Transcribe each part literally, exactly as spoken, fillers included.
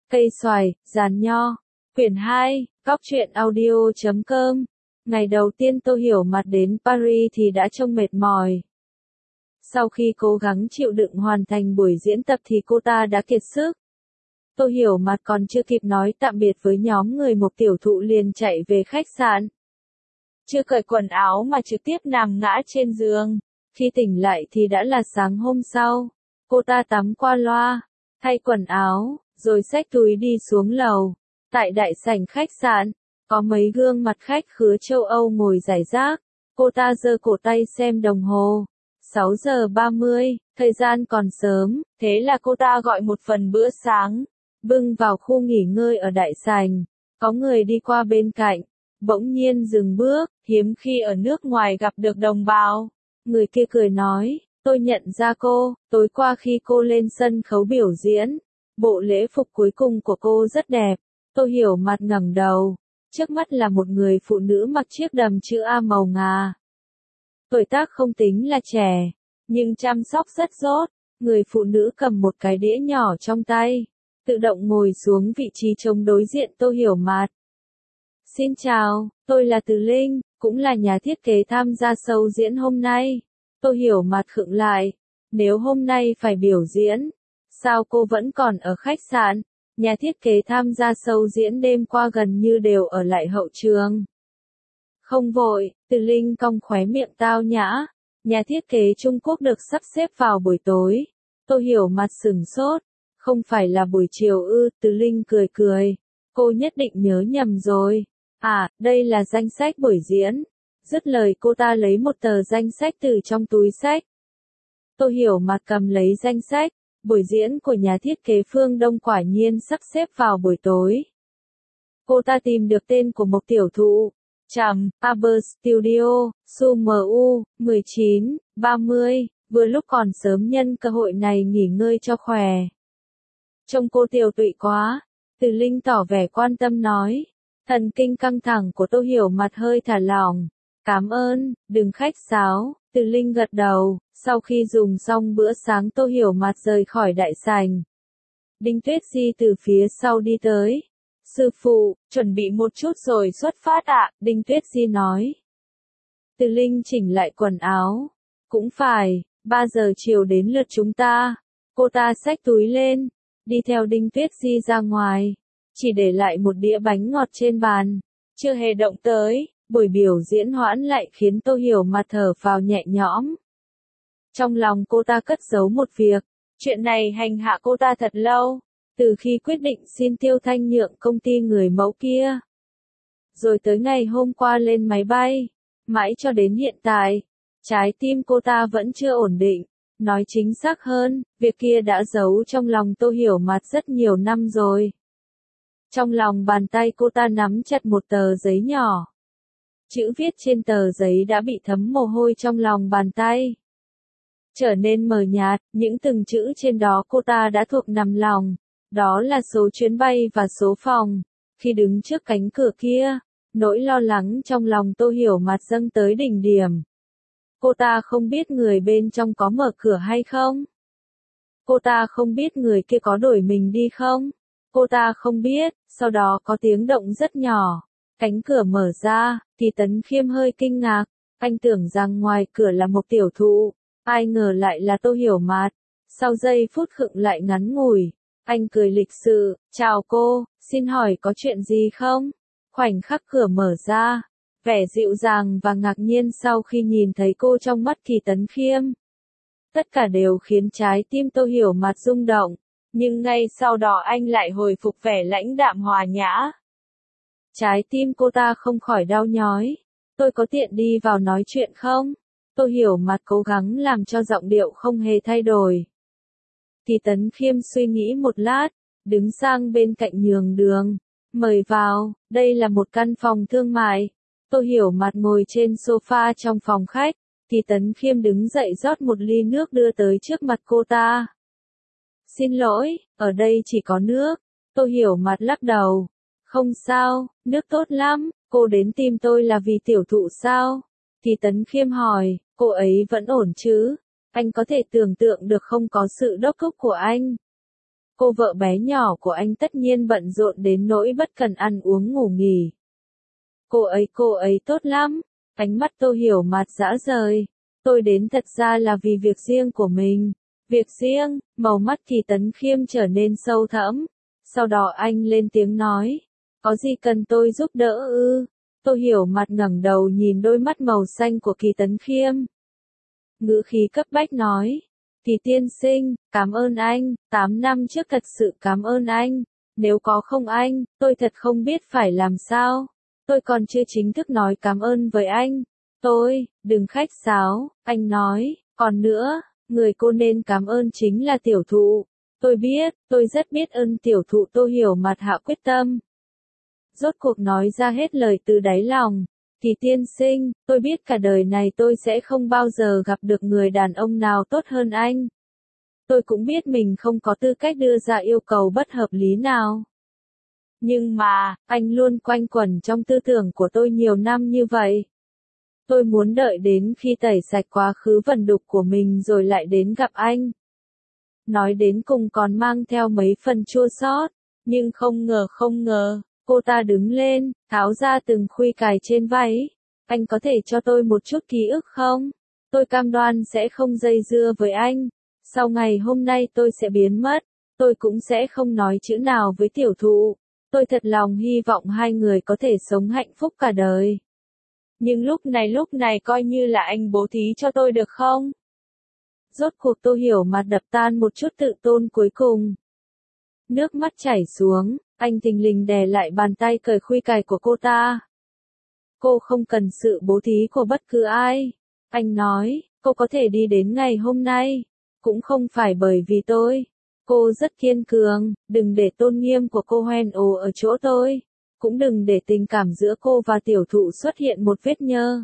Cây xoài, giàn nho. Quyển hai, Cóc truyện audio chấm com. Ngày đầu tiên Tô Hiểu Mạt đến Paris thì đã trông mệt mỏi. Sau khi cố gắng chịu đựng hoàn thành buổi diễn tập thì cô ta đã kiệt sức. Tô Hiểu Mạt còn chưa kịp nói tạm biệt với nhóm người Mộc Tiểu Thụ liền chạy về khách sạn. Chưa cởi quần áo mà trực tiếp nằm ngã trên giường. Khi tỉnh lại thì đã là sáng hôm sau. Cô ta tắm qua loa, thay quần áo, rồi xách túi đi xuống lầu. Tại đại sảnh khách sạn, có mấy gương mặt khách khứa châu Âu ngồi rải rác. Cô ta giơ cổ tay xem đồng hồ. sáu giờ ba mươi, thời gian còn sớm, thế là cô ta gọi một phần bữa sáng, bưng vào khu nghỉ ngơi ở đại sảnh. Có người đi qua bên cạnh, bỗng nhiên dừng bước, hiếm khi ở nước ngoài gặp được đồng bào. Người kia cười nói, tôi nhận ra cô, tối qua khi cô lên sân khấu biểu diễn, bộ lễ phục cuối cùng của cô rất đẹp. Tô Hiểu Mạt ngẩng đầu, trước mắt là một người phụ nữ mặc chiếc đầm chữ A màu ngà. Tuổi tác không tính là trẻ, nhưng chăm sóc rất tốt. Người phụ nữ cầm một cái đĩa nhỏ trong tay, tự động ngồi xuống vị trí trống đối diện Tô Hiểu Mạt. Xin chào, tôi là Từ Linh, cũng là nhà thiết kế tham gia show diễn hôm nay. Tô Hiểu Mạt khựng lại, nếu hôm nay phải biểu diễn, sao cô vẫn còn ở khách sạn? Nhà thiết kế tham gia show diễn đêm qua gần như đều ở lại hậu trường. Không vội, Từ Linh cong khóe miệng tao nhã. Nhà thiết kế Trung Quốc được sắp xếp vào buổi tối. Tô Hiểu Mạt sửng sốt. Không phải là buổi chiều ư? Từ Linh cười cười. Cô nhất định nhớ nhầm rồi. À, đây là danh sách buổi diễn. Dứt lời cô ta lấy một tờ danh sách từ trong túi xách. Tô Hiểu Mạt cầm lấy danh sách. Buổi diễn của nhà thiết kế Phương Đông quả nhiên sắp xếp vào buổi tối. Cô ta tìm được tên của Mộc Tiểu Thụ. Trầm, Aber Studio, Sumu, mười chín, ba mươi, vừa lúc còn sớm nhân cơ hội này nghỉ ngơi cho khỏe. Trông cô tiều tụy quá, Từ Linh tỏ vẻ quan tâm nói. Thần kinh căng thẳng của Tô Hiểu Mạt hơi thả lỏng. Cảm ơn, đừng khách sáo, Từ Linh gật đầu. Sau khi dùng xong bữa sáng Tô Hiểu Mạt rời khỏi đại sảnh. Đinh Tuyết Di từ phía sau đi tới. Sư phụ, chuẩn bị một chút rồi xuất phát ạ, Đinh Tuyết Di nói. Từ Linh chỉnh lại quần áo. Cũng phải, ba giờ chiều đến lượt chúng ta. Cô ta xách túi lên, đi theo Đinh Tuyết Di ra ngoài. Chỉ để lại một đĩa bánh ngọt trên bàn. Chưa hề động tới, buổi biểu diễn hoãn lại khiến Tô Hiểu Mạt thở phào nhẹ nhõm. Trong lòng cô ta cất giấu một việc. Chuyện này hành hạ cô ta thật lâu. Từ khi quyết định xin Tiêu Thanh nhượng công ty người mẫu kia. Rồi tới ngày hôm qua lên máy bay. Mãi cho đến hiện tại. Trái tim cô ta vẫn chưa ổn định. Nói chính xác hơn, việc kia đã giấu trong lòng Tô Hiểu Mạt rất nhiều năm rồi. Trong lòng bàn tay cô ta nắm chặt một tờ giấy nhỏ. Chữ viết trên tờ giấy đã bị thấm mồ hôi trong lòng bàn tay. Trở nên mờ nhạt, những từng chữ trên đó cô ta đã thuộc nằm lòng. Đó là số chuyến bay và số phòng. Khi đứng trước cánh cửa kia, nỗi lo lắng trong lòng Tô Hiểu Mạt dâng tới đỉnh điểm. Cô ta không biết người bên trong có mở cửa hay không. Cô ta không biết người kia có đuổi mình đi không. Cô ta không biết, sau đó có tiếng động rất nhỏ. Cánh cửa mở ra, thì Tấn Khiêm hơi kinh ngạc. Anh tưởng rằng ngoài cửa là một Tiểu Thụ. Ai ngờ lại là Tô Hiểu Mạt. Sau giây phút khựng lại ngắn ngủi, anh cười lịch sự, chào cô, xin hỏi có chuyện gì không? Khoảnh khắc cửa mở ra, vẻ dịu dàng và ngạc nhiên sau khi nhìn thấy cô trong mắt Kỳ Tấn Khiêm. Tất cả đều khiến trái tim Tô Hiểu Mạt rung động, nhưng ngay sau đó anh lại hồi phục vẻ lãnh đạm hòa nhã. Trái tim cô ta không khỏi đau nhói. Tôi có tiện đi vào nói chuyện không? Tô Hiểu Mạt cố gắng làm cho giọng điệu không hề thay đổi. Kỳ Tấn Khiêm suy nghĩ một lát, đứng sang bên cạnh nhường đường. Mời vào, đây là một căn phòng thương mại. Tô Hiểu Mạt ngồi trên sofa trong phòng khách. Kỳ Tấn Khiêm đứng dậy rót một ly nước đưa tới trước mặt cô ta. Xin lỗi, ở đây chỉ có nước. Tô Hiểu Mạt lắc đầu. Không sao, nước tốt lắm, cô đến tìm tôi là vì Tiểu Thụ sao? Kỳ Tấn Khiêm hỏi, cô ấy vẫn ổn chứ? Anh có thể tưởng tượng được không có sự đốc thúc của anh. Cô vợ bé nhỏ của anh tất nhiên bận rộn đến nỗi bất cần ăn uống ngủ nghỉ. Cô ấy cô ấy tốt lắm, ánh mắt Tô Hiểu Mạt dã rời. Tôi đến thật ra là vì việc riêng của mình. Việc riêng, màu mắt Kỳ Tấn Khiêm trở nên sâu thẫm. Sau đó anh lên tiếng nói, có gì cần tôi giúp đỡ ư? Tô Hiểu Mạt ngẩng đầu nhìn đôi mắt màu xanh của Kỳ Tấn Khiêm. Ngữ khí cấp bách nói, Kỳ tiên sinh, cảm ơn anh, tám năm trước thật sự cảm ơn anh. Nếu có không anh, tôi thật không biết phải làm sao. Tôi còn chưa chính thức nói cảm ơn với anh. Tôi, đừng khách sáo, anh nói, còn nữa, người cô nên cảm ơn chính là tiểu thụ. Tôi biết, tôi rất biết ơn tiểu thụ. Tô Hiểu Mạt hạ quyết tâm. Rốt cuộc nói ra hết lời từ đáy lòng. Kỳ tiên sinh, tôi biết cả đời này tôi sẽ không bao giờ gặp được người đàn ông nào tốt hơn anh. Tôi cũng biết mình không có tư cách đưa ra yêu cầu bất hợp lý nào. Nhưng mà, anh luôn quanh quẩn trong tư tưởng của tôi nhiều năm như vậy. Tôi muốn đợi đến khi tẩy sạch quá khứ vẩn đục của mình rồi lại đến gặp anh. Nói đến cùng còn mang theo mấy phần chua xót, nhưng không ngờ không ngờ, cô ta đứng lên, tháo ra từng khuy cài trên váy. Anh có thể cho tôi một chút ký ức không? Tôi cam đoan sẽ không dây dưa với anh. Sau ngày hôm nay tôi sẽ biến mất, tôi cũng sẽ không nói chữ nào với tiểu thụ. Tôi thật lòng hy vọng hai người có thể sống hạnh phúc cả đời. Nhưng lúc này lúc này coi như là anh bố thí cho tôi được không? Rốt cuộc Tô Hiểu Mạt đập tan một chút tự tôn cuối cùng. Nước mắt chảy xuống, anh thình lình đè lại bàn tay cởi khuy cài của cô ta. Cô không cần sự bố thí của bất cứ ai. Anh nói, cô có thể đi đến ngày hôm nay. Cũng không phải bởi vì tôi. Cô rất kiên cường, đừng để tôn nghiêm của cô hoen ố ở chỗ tôi. Cũng đừng để tình cảm giữa cô và tiểu thụ xuất hiện một vết nhơ.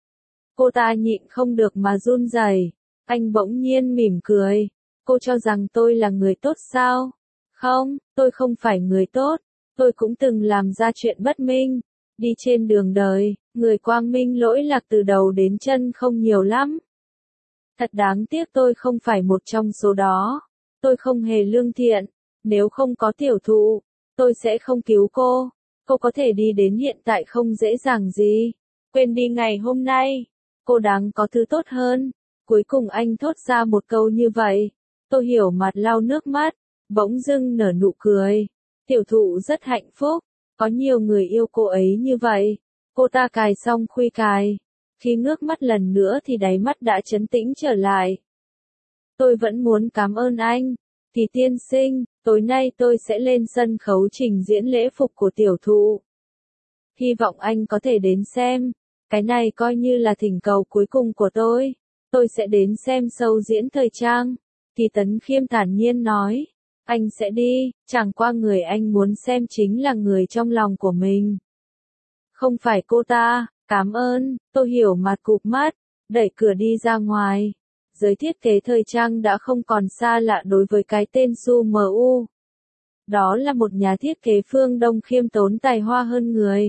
Cô ta nhịn không được mà run rẩy. Anh bỗng nhiên mỉm cười. Cô cho rằng tôi là người tốt sao? Không, tôi không phải người tốt. Tôi cũng từng làm ra chuyện bất minh. Đi trên đường đời, người quang minh lỗi lạc từ đầu đến chân không nhiều lắm. Thật đáng tiếc tôi không phải một trong số đó. Tôi không hề lương thiện. Nếu không có tiểu thụ, tôi sẽ không cứu cô. Cô có thể đi đến hiện tại không dễ dàng gì. Quên đi ngày hôm nay. Cô đáng có thứ tốt hơn. Cuối cùng anh thốt ra một câu như vậy. Tô Hiểu Mạt lau nước mắt, bỗng dưng nở nụ cười. Tiểu thụ rất hạnh phúc. Có nhiều người yêu cô ấy như vậy. Cô ta cài xong khuy cài. Khi ngước mắt lần nữa thì đáy mắt đã trấn tĩnh trở lại. Tôi vẫn muốn cảm ơn anh. Kỳ tiên sinh, tối nay tôi sẽ lên sân khấu trình diễn lễ phục của tiểu thụ. Hy vọng anh có thể đến xem. Cái này coi như là thỉnh cầu cuối cùng của tôi. Tôi sẽ đến xem show diễn thời trang. Kỳ Tấn Khiêm thản nhiên nói. Anh sẽ đi, chẳng qua người anh muốn xem chính là người trong lòng của mình. Không phải cô ta, cảm ơn. Tô Hiểu Mạt cụp mắt, đẩy cửa đi ra ngoài. Giới thiết kế thời trang đã không còn xa lạ đối với cái tên Su em u. Đó là một nhà thiết kế phương Đông khiêm tốn tài hoa hơn người.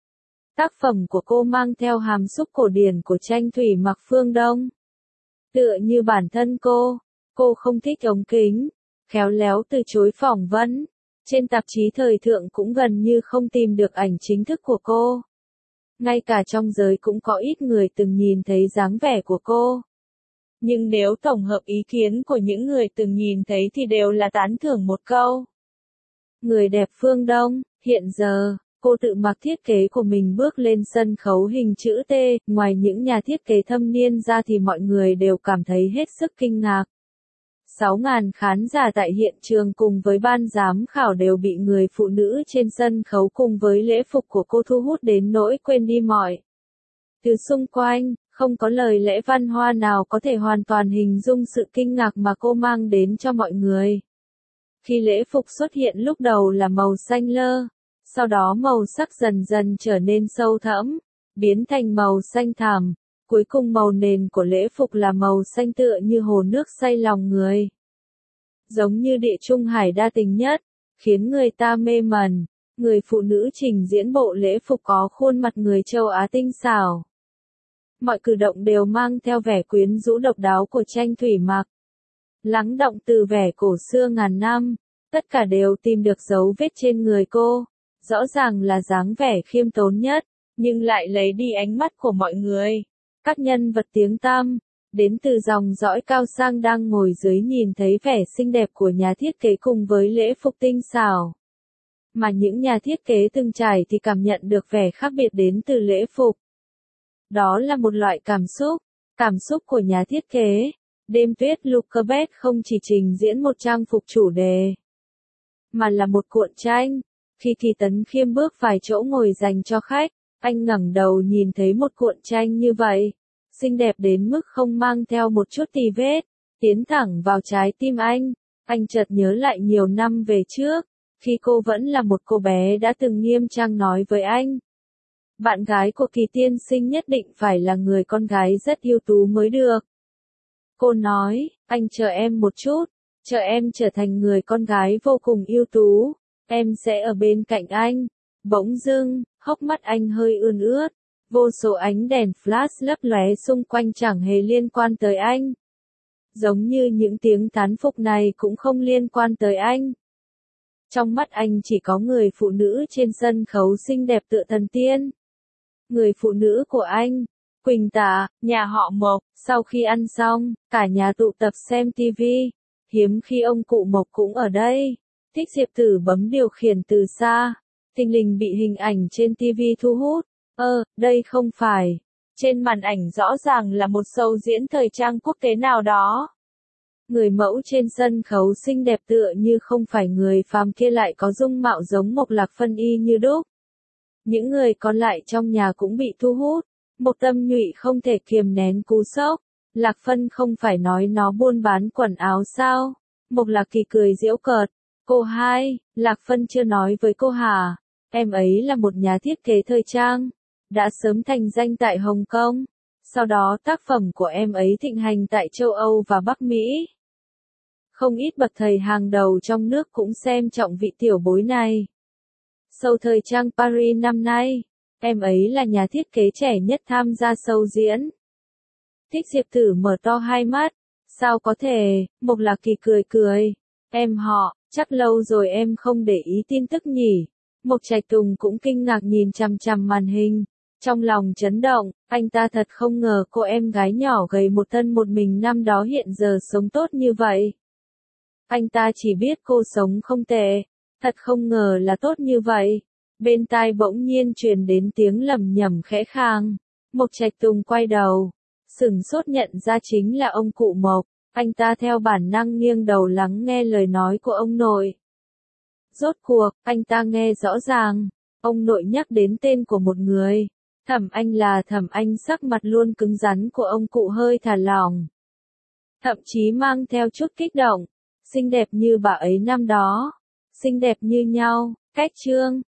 Tác phẩm của cô mang theo hàm xúc cổ điển của tranh thủy mặc phương Đông. Tựa như bản thân cô, cô không thích ống kính, khéo léo từ chối phỏng vấn. Trên tạp chí thời thượng cũng gần như không tìm được ảnh chính thức của cô. Ngay cả trong giới cũng có ít người từng nhìn thấy dáng vẻ của cô. Nhưng nếu tổng hợp ý kiến của những người từng nhìn thấy thì đều là tán thưởng một câu. Người đẹp phương Đông, hiện giờ, cô tự mặc thiết kế của mình bước lên sân khấu hình chữ T, ngoài những nhà thiết kế thâm niên ra thì mọi người đều cảm thấy hết sức kinh ngạc. sáu nghìn khán giả tại hiện trường cùng với ban giám khảo đều bị người phụ nữ trên sân khấu cùng với lễ phục của cô thu hút đến nỗi quên đi mọi. Từ xung quanh, không có lời lẽ văn hoa nào có thể hoàn toàn hình dung sự kinh ngạc mà cô mang đến cho mọi người. Khi lễ phục xuất hiện lúc đầu là màu xanh lơ, sau đó màu sắc dần dần trở nên sâu thẫm, biến thành màu xanh thẳm, cuối cùng màu nền của lễ phục là màu xanh tựa như hồ nước say lòng người. Giống như địa trung hải đa tình nhất, khiến người ta mê mẩn, người phụ nữ trình diễn bộ lễ phục có khuôn mặt người châu Á tinh xảo. Mọi cử động đều mang theo vẻ quyến rũ độc đáo của tranh thủy mặc. Lắng động từ vẻ cổ xưa ngàn năm, Tất cả đều tìm được dấu vết trên người cô. Rõ ràng là dáng vẻ khiêm tốn nhất, nhưng lại lấy đi ánh mắt của mọi người. Các nhân vật tiếng tăm, đến từ dòng dõi cao sang đang ngồi dưới nhìn thấy vẻ xinh đẹp của nhà thiết kế cùng với lễ phục tinh xảo. Mà những nhà thiết kế từng trải thì cảm nhận được vẻ khác biệt đến từ lễ phục. Đó là một loại cảm xúc, cảm xúc của nhà thiết kế. Đêm tuyết Lucabeth không chỉ trình diễn một trang phục chủ đề, mà là một cuộn tranh. Khi Kỳ Tấn Khiêm bước vài chỗ ngồi dành cho khách, anh ngẩng đầu nhìn thấy một cuộn tranh như vậy, xinh đẹp đến mức không mang theo một chút tì vết, tiến thẳng vào trái tim anh. Anh chợt nhớ lại nhiều năm về trước, khi cô vẫn là một cô bé đã từng nghiêm trang nói với anh. Bạn gái của Kỳ tiên sinh nhất định phải là người con gái rất ưu tú mới được. Cô nói, anh chờ em một chút, chờ em trở thành người con gái vô cùng ưu tú, em sẽ ở bên cạnh anh. Bỗng dưng, hốc mắt anh hơi ươn ướt, vô số ánh đèn flash lấp lóe xung quanh chẳng hề liên quan tới anh. Giống như những tiếng thán phục này cũng không liên quan tới anh. Trong mắt anh chỉ có người phụ nữ trên sân khấu xinh đẹp tựa thần tiên. Người phụ nữ của anh, Quỳnh Tạ, nhà họ Mộc. Sau khi ăn xong, cả nhà tụ tập xem tivi. Hiếm khi ông cụ Mộc cũng ở đây. Thích Diệp Tử bấm điều khiển từ xa. Thình lình bị hình ảnh trên tivi thu hút. Ơ, đây không phải. Trên màn ảnh rõ ràng là một show diễn thời trang quốc tế nào đó. Người mẫu trên sân khấu xinh đẹp tựa như không phải người phàm kia lại có dung mạo giống Mộc Lạc Phân y như đúc. Những người còn lại trong nhà cũng bị thu hút. Mộc Tâm Nhụy không thể kiềm nén cú sốc. Lạc Phân không phải nói nó buôn bán quần áo sao? Mộc Lạc Kỳ cười giễu cợt. Cô hai, Lạc Phân chưa nói với cô hả? Em ấy là một nhà thiết kế thời trang, đã sớm thành danh tại Hồng Kông. Sau đó tác phẩm của em ấy thịnh hành tại châu Âu và Bắc Mỹ. Không ít bậc thầy hàng đầu trong nước cũng xem trọng vị tiểu bối này. Show thời trang Paris năm nay, em ấy là nhà thiết kế trẻ nhất tham gia show diễn. Thích Diệp Tử mở to hai mắt. Sao có thể? Mộc Lạc Kỳ cười cười. Em họ, chắc lâu rồi em không để ý tin tức nhỉ. Mộc Trạch Tùng cũng kinh ngạc nhìn chằm chằm màn hình. Trong lòng chấn động, anh ta thật không ngờ cô em gái nhỏ gầy một thân một mình năm đó hiện giờ sống tốt như vậy. Anh ta chỉ biết cô sống không tệ, thật không ngờ là tốt như vậy. Bên tai bỗng nhiên truyền đến tiếng lẩm nhẩm khẽ khàng. Mộc Trạch Tùng quay đầu, sửng sốt nhận ra chính là ông cụ Mộc. Anh ta theo bản năng nghiêng đầu lắng nghe lời nói của ông nội. Rốt cuộc, anh ta nghe rõ ràng, ông nội nhắc đến tên của một người. Thẩm Anh là Thẩm Anh. Sắc mặt luôn cứng rắn của ông cụ hơi thả lỏng, thậm chí mang theo chút kích động. Xinh đẹp như bà ấy năm đó, xinh đẹp như nhau. Cách chương